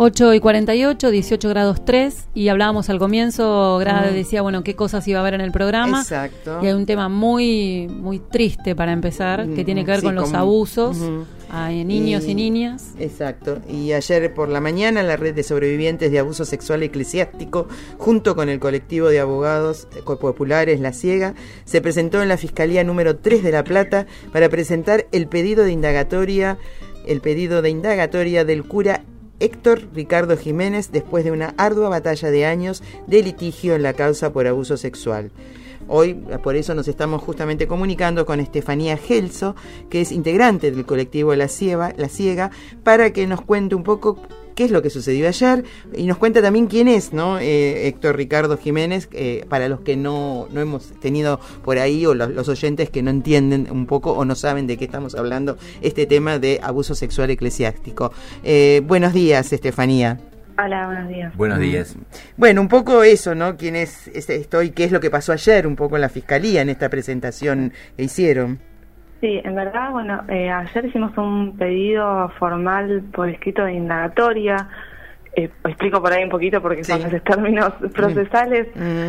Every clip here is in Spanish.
8:48, 18 grados 3, y hablábamos al comienzo, Grada decía, bueno, qué cosas iba a haber en el programa. Exacto. Y hay un tema muy muy triste para empezar, que tiene que ver con los abusos a niños y niñas. Exacto. Y ayer por la mañana la Red de Sobrevivientes de Abuso Sexual Eclesiástico, junto con el colectivo de abogados populares La Ciega, se presentó en la Fiscalía número 3 de La Plata para presentar el pedido de indagatoria del cura Héctor Ricardo Jiménez, después de una ardua batalla de años de litigio en la causa por abuso sexual. Hoy, por eso, nos estamos justamente comunicando con Estefanía Gelso, que es integrante del colectivo La Ciega, para que nos cuente un poco qué es lo que sucedió ayer y nos cuenta también quién es, ¿no? Héctor Ricardo Jiménez, para los que no hemos tenido por ahí, o los oyentes que no entienden un poco o no saben de qué estamos hablando, este tema de abuso sexual eclesiástico. Buenos días, Estefanía. Hola, buenos días. Buenos días. Bueno, un poco eso, ¿no? ¿Quién es esto y qué es lo que pasó ayer un poco en la Fiscalía en esta presentación que hicieron? Sí, en verdad, bueno, ayer hicimos un pedido formal por escrito de indagatoria. Explico por ahí un poquito porque son esos términos procesales.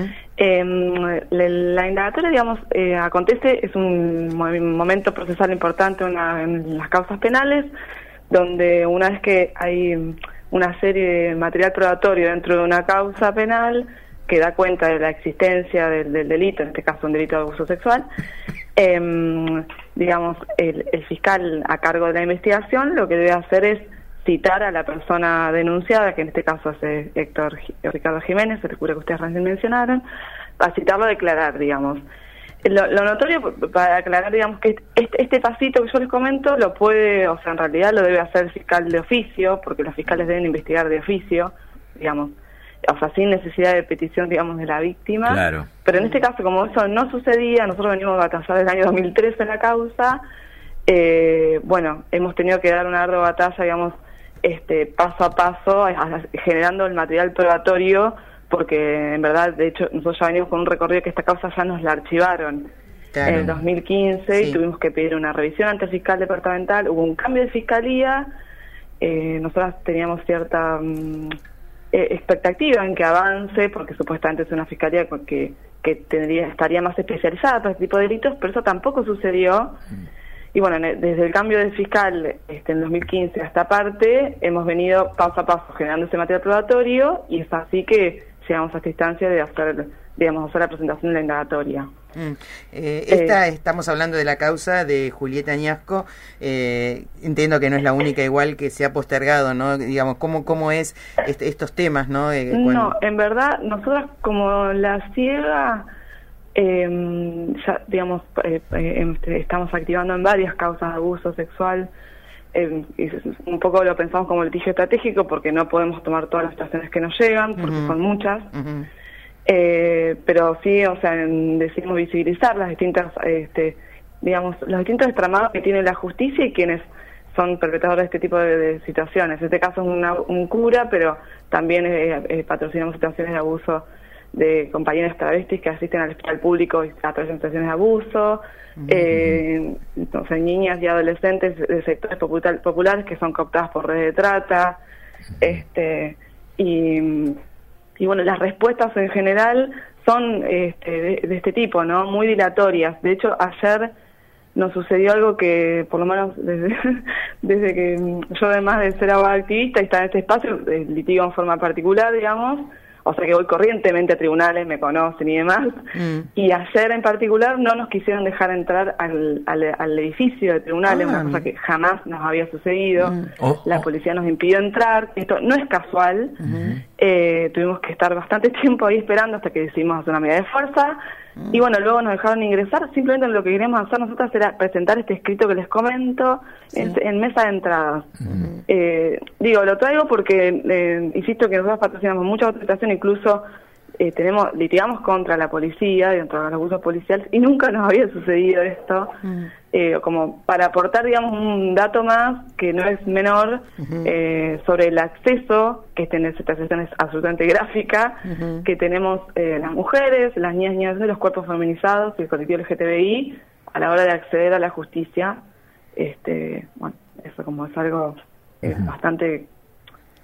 La indagatoria, digamos, acontece, es un momento procesal importante en las causas penales, donde una vez que hay una serie de material probatorio dentro de una causa penal que da cuenta de la existencia del delito, en este caso un delito de abuso sexual, digamos, el fiscal a cargo de la investigación lo que debe hacer es citar a la persona denunciada, que en este caso es Héctor Ricardo Jiménez, el cura que ustedes recién mencionaron, a citarlo a declarar, digamos. Lo notorio, para aclarar, digamos, que este pasito que yo les comento lo puede, o sea, en realidad lo debe hacer el fiscal de oficio, porque los fiscales deben investigar de oficio, digamos, o sea, sin necesidad de petición, digamos, de la víctima. Claro. Pero en este caso, como eso no sucedía, nosotros venimos a batallar desde el año 2013 en la causa, bueno, hemos tenido que dar una ardua batalla, digamos, paso a paso, generando el material probatorio, porque en verdad, de hecho, nosotros ya venimos con un recorrido que esta causa ya nos la archivaron en el 2015 y tuvimos que pedir una revisión ante el fiscal departamental. Hubo un cambio de fiscalía, nosotras teníamos cierta expectativa en que avance, porque supuestamente es una fiscalía que estaría más especializada para este tipo de delitos, pero eso tampoco sucedió. Y bueno, desde el cambio de fiscal en 2015 a esta parte, hemos venido paso a paso generando ese material probatorio, y es así que llegamos a esta instancia de hacer la presentación de la indagatoria. Estamos hablando de la causa de Julieta Añasco. Entiendo que no es la única igual que se ha postergado, ¿no? Digamos, ¿cómo es estos temas, ¿no? No, en verdad, nosotras como La Ciega, ya, digamos, estamos activando en varias causas de abuso sexual. Un poco lo pensamos como litigio estratégico, porque no podemos tomar todas las situaciones que nos llegan, porque son muchas. Pero sí, o sea, decidimos visibilizar las distintas, digamos, los distintos estramados que tiene la justicia y quienes son perpetradores de este tipo de situaciones. En este caso es un cura, pero también patrocinamos situaciones de abuso de compañeras travestis que asisten al hospital público y atraviesan situaciones de abuso, entonces niñas y adolescentes de sectores populares que son cooptadas por redes de trata, y bueno, las respuestas en general son de este tipo, ¿no? Muy dilatorias. De hecho, ayer nos sucedió algo que, por lo menos desde que yo, además de ser abogada activista y estar en este espacio, litigo en forma particular, digamos, o sea que voy corrientemente a tribunales, me conocen y demás, y ayer en particular no nos quisieron dejar entrar al edificio de tribunales, una cosa que jamás nos había sucedido. La policía nos impidió entrar, esto no es casual. Tuvimos que estar bastante tiempo ahí esperando hasta que decidimos hacer una medida de fuerza, y bueno, luego nos dejaron ingresar. Simplemente lo que queríamos hacer nosotros era presentar este escrito que les comento en mesa de entradas. Lo traigo porque insisto que nosotros patrocinamos mucha autorización, incluso litigamos contra la policía, contra los abusos policiales, y nunca nos había sucedido esto. Como para aportar, digamos, un dato más que no es menor, sobre el acceso, que esta situación es absolutamente gráfica, que tenemos las mujeres, las niñas de los cuerpos feminizados y el colectivo LGTBI a la hora de acceder a la justicia. Bueno, eso como es algo bastante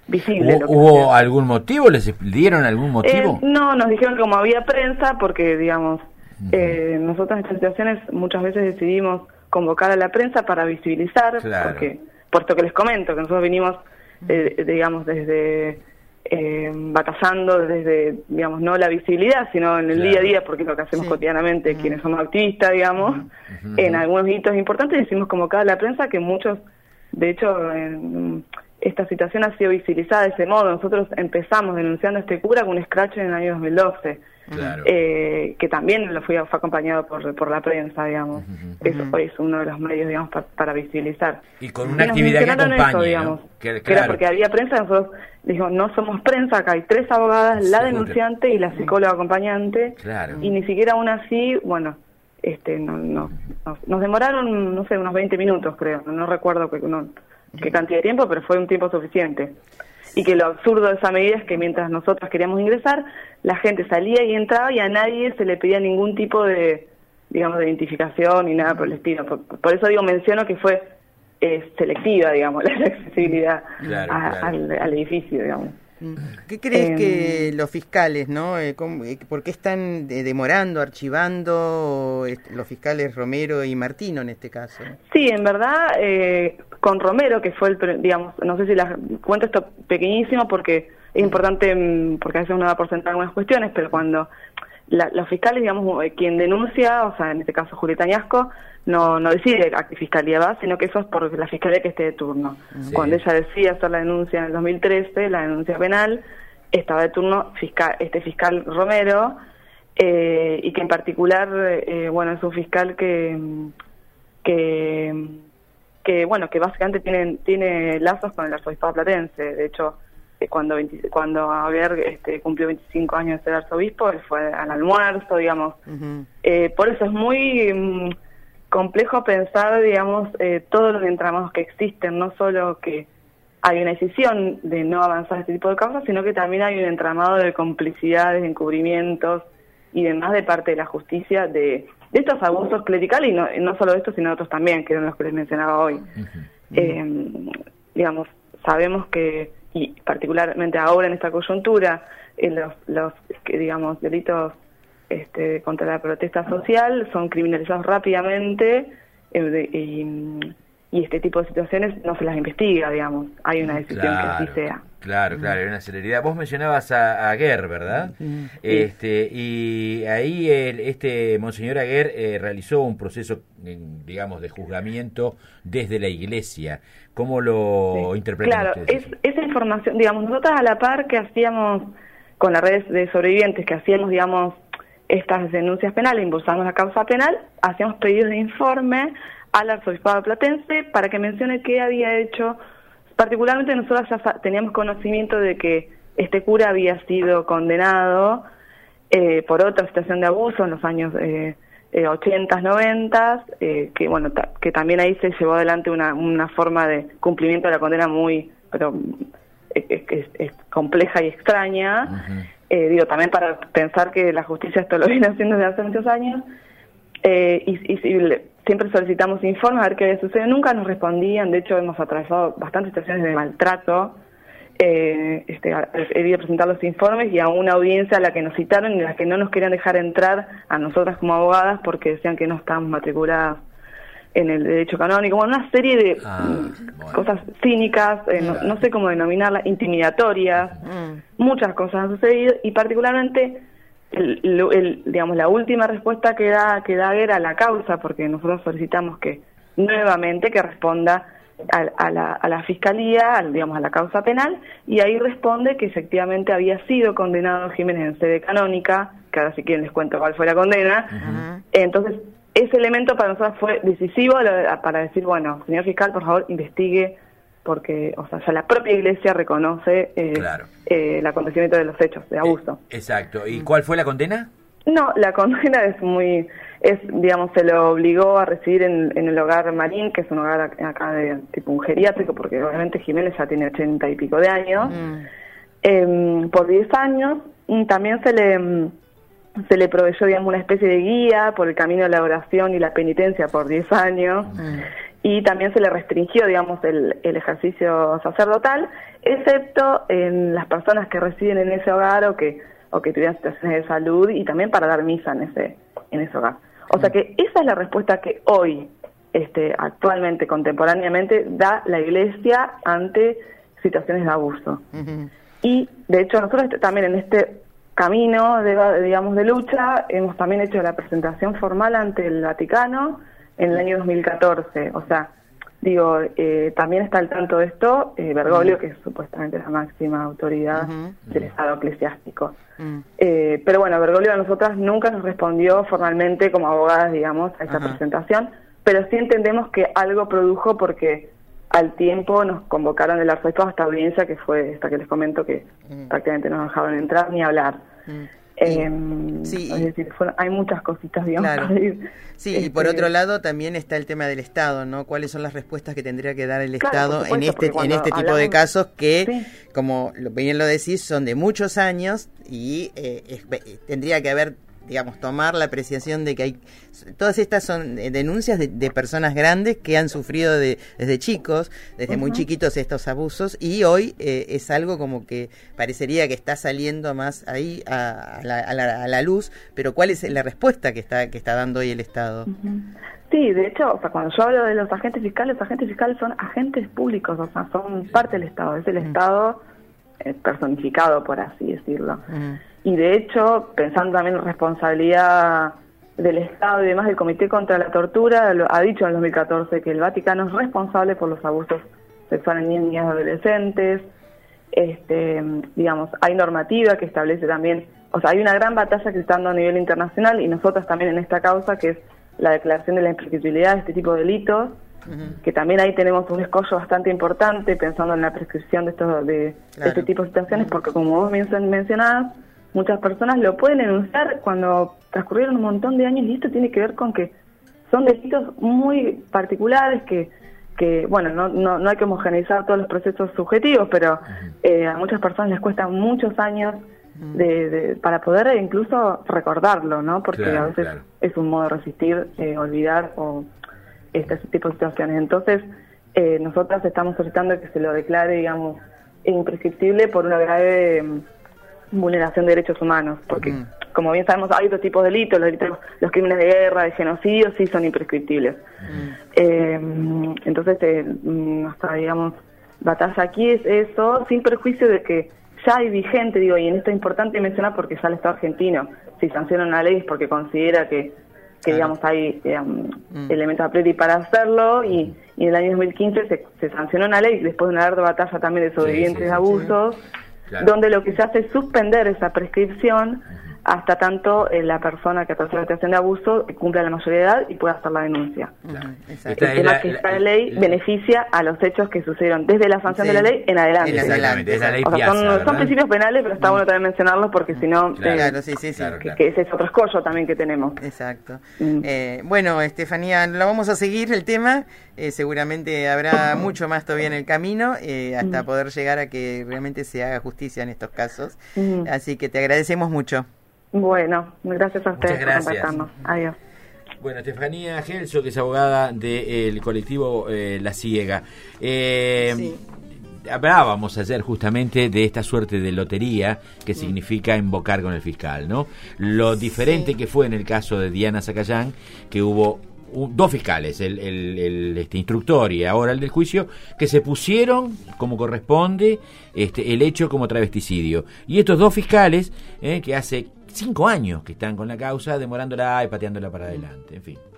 visible. ¿Hubo algún motivo? ¿Les dieron algún motivo? No, nos dijeron que como había prensa, porque, digamos, nosotros en estas situaciones muchas veces decidimos convocar a la prensa para visibilizar, porque, puesto que les comento que nosotros vinimos, digamos, desde batallando desde, digamos, no la visibilidad, sino en el día a día, porque es lo que hacemos cotidianamente, quienes somos activistas, digamos, en algunos hitos importantes decimos convocar a la prensa, que muchos, de hecho, esta situación ha sido visibilizada de ese modo. Nosotros empezamos denunciando a este cura con un escrache en el año 2012, que también fue acompañado por la prensa, digamos. Eso es uno de los medios, digamos, para visibilizar. Y con una actividad que acompaña, eso, digamos, que era porque había prensa. Nosotros dijimos, no somos prensa, acá hay 3 abogadas, la denunciante y la psicóloga acompañante, y ni siquiera aún así, bueno, nos demoraron, no sé, unos 20 minutos, creo, no recuerdo qué cantidad de tiempo, pero fue un tiempo suficiente. Y que lo absurdo de esa medida es que mientras nosotros queríamos ingresar, la gente salía y entraba y a nadie se le pedía ningún tipo de, digamos, de identificación ni nada por el estilo. Por eso menciono que fue selectiva, digamos, la accesibilidad al edificio, digamos. ¿Qué crees que los fiscales, por qué están demorando, archivando los fiscales Romero y Martino en este caso? Sí, en verdad, con Romero, que fue digamos, no sé si cuento esto pequeñísimo porque es importante, porque a veces uno da por sentado algunas cuestiones, pero cuando los fiscales, digamos, quien denuncia, o sea, en este caso Julieta Añasco, no decide a qué fiscalía va, sino que eso es por la fiscalía que esté de turno. Sí. Cuando ella decide hacer la denuncia en el 2013, la denuncia penal, estaba de turno este fiscal Romero, y que en particular, bueno, es un fiscal que básicamente tiene lazos con el arzobispado platense. De hecho, cuando Javier cumplió 25 años de ser arzobispo, él fue al almuerzo, digamos. Por eso es muy complejo pensar, digamos, todos los entramados que existen, no solo que hay una decisión de no avanzar este tipo de causas, sino que también hay un entramado de complicidades, de encubrimientos y demás de parte de la justicia de estos abusos clericales, y no solo estos, sino otros también, que eran los que les mencionaba hoy. Digamos, sabemos que, y particularmente ahora en esta coyuntura, los digamos, delitos contra la protesta social son criminalizados rápidamente, y este tipo de situaciones no se las investiga, digamos. Hay una decisión que así sea. Claro, hay una celeridad. Vos mencionabas a Aguer, ¿verdad? Y ahí Monseñor Aguer realizó un proceso, digamos, de juzgamiento desde la Iglesia. ¿Cómo lo interpretan ustedes? Claro, esa información, digamos, nosotros a la par que hacíamos con las redes de sobrevivientes, que hacíamos, digamos, estas denuncias penales, impulsamos la causa penal, hacíamos pedidos de informe al arzobispado platense para que mencione qué había hecho. Particularmente nosotros ya teníamos conocimiento de que este cura había sido condenado por otra situación de abuso en los años 80, 90, que también ahí se llevó adelante una forma de cumplimiento de la condena muy es compleja y extraña. También para pensar que la justicia esto lo viene haciendo desde hace muchos años, y siempre solicitamos informes a ver qué había sucedido. Nunca nos respondían. De hecho, hemos atravesado bastantes situaciones de maltrato. He ido a presentar los informes y a una audiencia a la que nos citaron y a la que no nos querían dejar entrar a nosotras como abogadas porque decían que no estábamos matriculadas en el derecho canónico. Bueno, una serie de cosas cínicas, no sé cómo denominarlas, intimidatorias. Muchas cosas han sucedido, y particularmente digamos, la última respuesta que da Aguer a la causa, porque nosotros solicitamos que nuevamente que responda a la fiscalía, digamos, a la causa penal, y ahí responde que efectivamente había sido condenado Jiménez en sede canónica, que ahora si quieren les cuento cuál fue la condena. Entonces, ese elemento para nosotros fue decisivo para decir, bueno, señor fiscal, por favor, investigue, porque, o sea, ya la propia Iglesia reconoce el acontecimiento de los hechos de abuso. Exacto. ¿Y cuál fue la condena? No, la condena digamos, se lo obligó a residir en el hogar Marín, que es un hogar acá de tipo un geriátrico, porque obviamente Jiménez ya tiene 80 y pico de años, por 10 años. También se le proveyó, digamos, una especie de guía por el camino de la oración y la penitencia por 10 años. y también se le restringió, digamos, el ejercicio sacerdotal, excepto en las personas que residen en ese hogar o que tuvieran situaciones de salud, y también para dar misa en ese hogar. O sea que esa es la respuesta que hoy, actualmente, contemporáneamente, da la Iglesia ante situaciones de abuso. Y, de hecho, nosotros también en este camino, de lucha, hemos también hecho la presentación formal ante el Vaticano en el año 2014. O sea, también está al tanto de esto Bergoglio, que es supuestamente la máxima autoridad del Estado eclesiástico. Pero bueno, Bergoglio a nosotras nunca nos respondió formalmente como abogadas, digamos, a esta presentación, pero sí entendemos que algo produjo, porque al tiempo nos convocaron del arzobispo a esta audiencia, que fue esta que les comento, que prácticamente no nos dejaron entrar ni hablar. Sí, es decir, hay muchas cositas, digamos, claro. Sí, y por otro lado también está el tema del Estado, ¿no? ¿Cuáles son las respuestas que tendría que dar el Estado en este tipo de casos que, como bien lo decís, son de muchos años y tendría que haber, digamos, tomar la apreciación de que hay... Todas estas son denuncias de personas grandes que han sufrido desde chicos, desde muy chiquitos, estos abusos, y hoy es algo como que parecería que está saliendo más ahí a la luz, pero ¿cuál es la respuesta que está dando hoy el Estado? Sí, de hecho, o sea, cuando yo hablo de los agentes fiscales son agentes públicos, o sea, son parte del Estado, es el Estado personificado, por así decirlo. Y de hecho, pensando también en responsabilidad del Estado y demás, del Comité contra la Tortura ha dicho en el 2014 que el Vaticano es responsable por los abusos sexuales en niñas y adolescentes. Digamos, hay normativa que establece también, o sea, hay una gran batalla que se está dando a nivel internacional, y nosotros también en esta causa, que es la declaración de la imprescriptibilidad de este tipo de delitos, que también ahí tenemos un escollo bastante importante pensando en la prescripción de este tipo de situaciones, porque como vos mencionabas, muchas personas lo pueden denunciar cuando transcurrieron un montón de años, y esto tiene que ver con que son delitos muy particulares que bueno, no hay que homogeneizar todos los procesos subjetivos, pero a muchas personas les cuesta muchos años para poder incluso recordarlo, ¿no? Porque a veces es un modo de resistir, olvidar o este tipo de situaciones. Entonces, nosotras estamos solicitando que se lo declare, digamos, imprescriptible por una grave vulneración de derechos humanos, porque como bien sabemos hay otros tipos de delitos, los crímenes de guerra, de genocidio, sí son imprescriptibles. Entonces nuestra, digamos, batalla aquí es eso, sin perjuicio de que ya hay vigente, y en esto es importante mencionar porque ya el Estado argentino, si sanciona una ley es porque considera que digamos hay elementos a priori para hacerlo, y en el año 2015 se sancionó una ley después de una larga batalla también de sobrevivientes de abusos, donde lo que se hace es suspender esa prescripción hasta tanto la persona que atraviesa la situación de abuso cumpla la mayoría de edad y pueda hacer la denuncia. El tema es que esta ley beneficia a los hechos que sucedieron desde la sanción de la ley en adelante. Exactamente, es la ley o sea, son principios penales, pero está bueno también mencionarlos porque si no, que ese es otro escollo también que tenemos. Exacto. Bueno, Estefanía, lo vamos a seguir el tema, seguramente habrá mucho más todavía en el camino, hasta poder llegar a que realmente se haga justicia en estos casos. Así que te agradecemos mucho. Bueno, gracias a ustedes por compartirnos. Adiós. Bueno, Estefanía Gelso, que es abogada del colectivo La Ciega. Hablábamos ayer justamente de esta suerte de lotería que significa invocar con el fiscal, ¿no? Lo diferente que fue en el caso de Diana Zacayán, que hubo dos fiscales, el instructor y ahora el del juicio, que se pusieron como corresponde el hecho como travesticidio. Y estos dos fiscales, que hace 5 años que están con la causa, demorándola y pateándola para adelante, en fin.